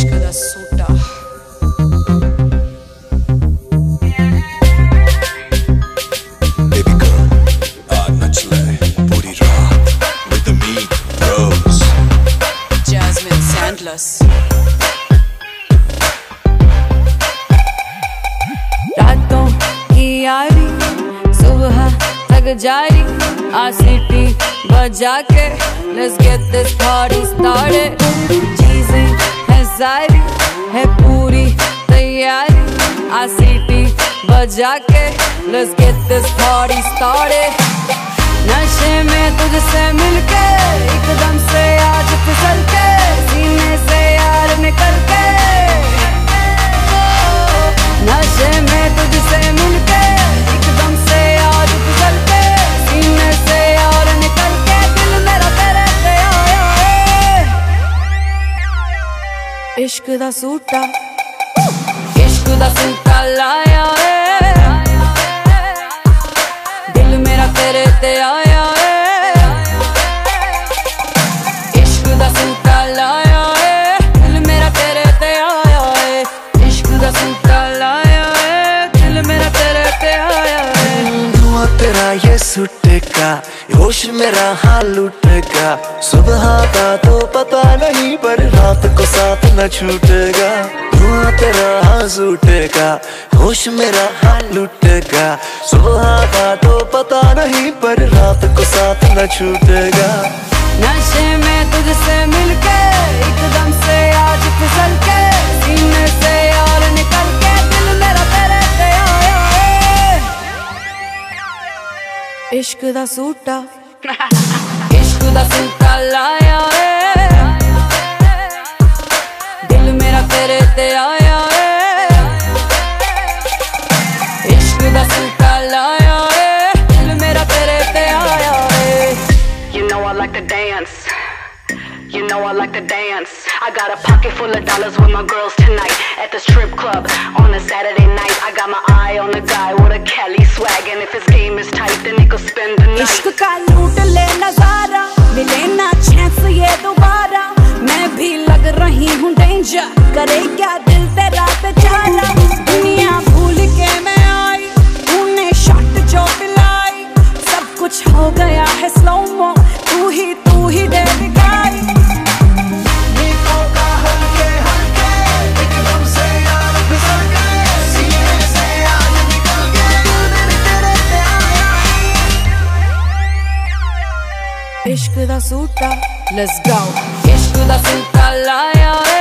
इश्क दा सूटा Baby girl, नच ले पूरी रात with me, Rose. Jasmine Sandless। रातों की यारी सुबह तक जारी आ सीटी बजा के let's get this party started। चीजें है सारी है पूरी तैयारी आ सीटी बजा के let's get this party started। नशे में तुझसे मिलके एकदम से आज फिसल के सीने से यार निकल के नशे में तुझसे मिलके एकदम से आज फिसल के सीने से यार निकल के दिल मेरा तेरे पे आया है। इश्क दा सूटा लाया है दिल मेरा तेरे ते आया है। इश्क दा सूटा लाया है दिल मेरा तेरे ते आया है। इश्क दा सूटा लाया है दिल मेरा तेरे ते आया है। धुआं तेरा ये सुटेगा होश मेरा हाल लुटेगा सुबह का तो पता नहीं पर रात को साथ न छूटेगा। धुआं तेरा हाथ उठेगा होश मेरा हाल लुटेगा सुबह का तो पता नहीं पर रात को साथ न छूटेगा। नशे में तुझसे मिलके एकदम से आज फिसल के सीने से यार निकल के दिल मेरा तेरे पे आया है। इश्क दा सूटा इश्क दा सूटा लाया है दिल मेरा तेरे ते आया है। इश्क दा सूटा लाया है दिल मेरा तेरे ते आया है। You know I like to dance. You know I like to dance. I got a pocket full of dollars with my girls tonight at the strip club on a Saturday night. I got my eye on a guy with a Cali swag, and if his game is tight, then he could spend the night. इश्क का लूट ले नजारा मिले ना chance ये दोबारा मैं भी लग रही हूँ डेंजर करे क्या दिल तेरा बेचारा। दुनिया भूल के मैं आई तूने शॉट जो पिलाई सब कुछ हो गया है स्लो मो तू ही दे दिखाई। इश्क दा सूटा let's go। इश्क दा सूटा लाया है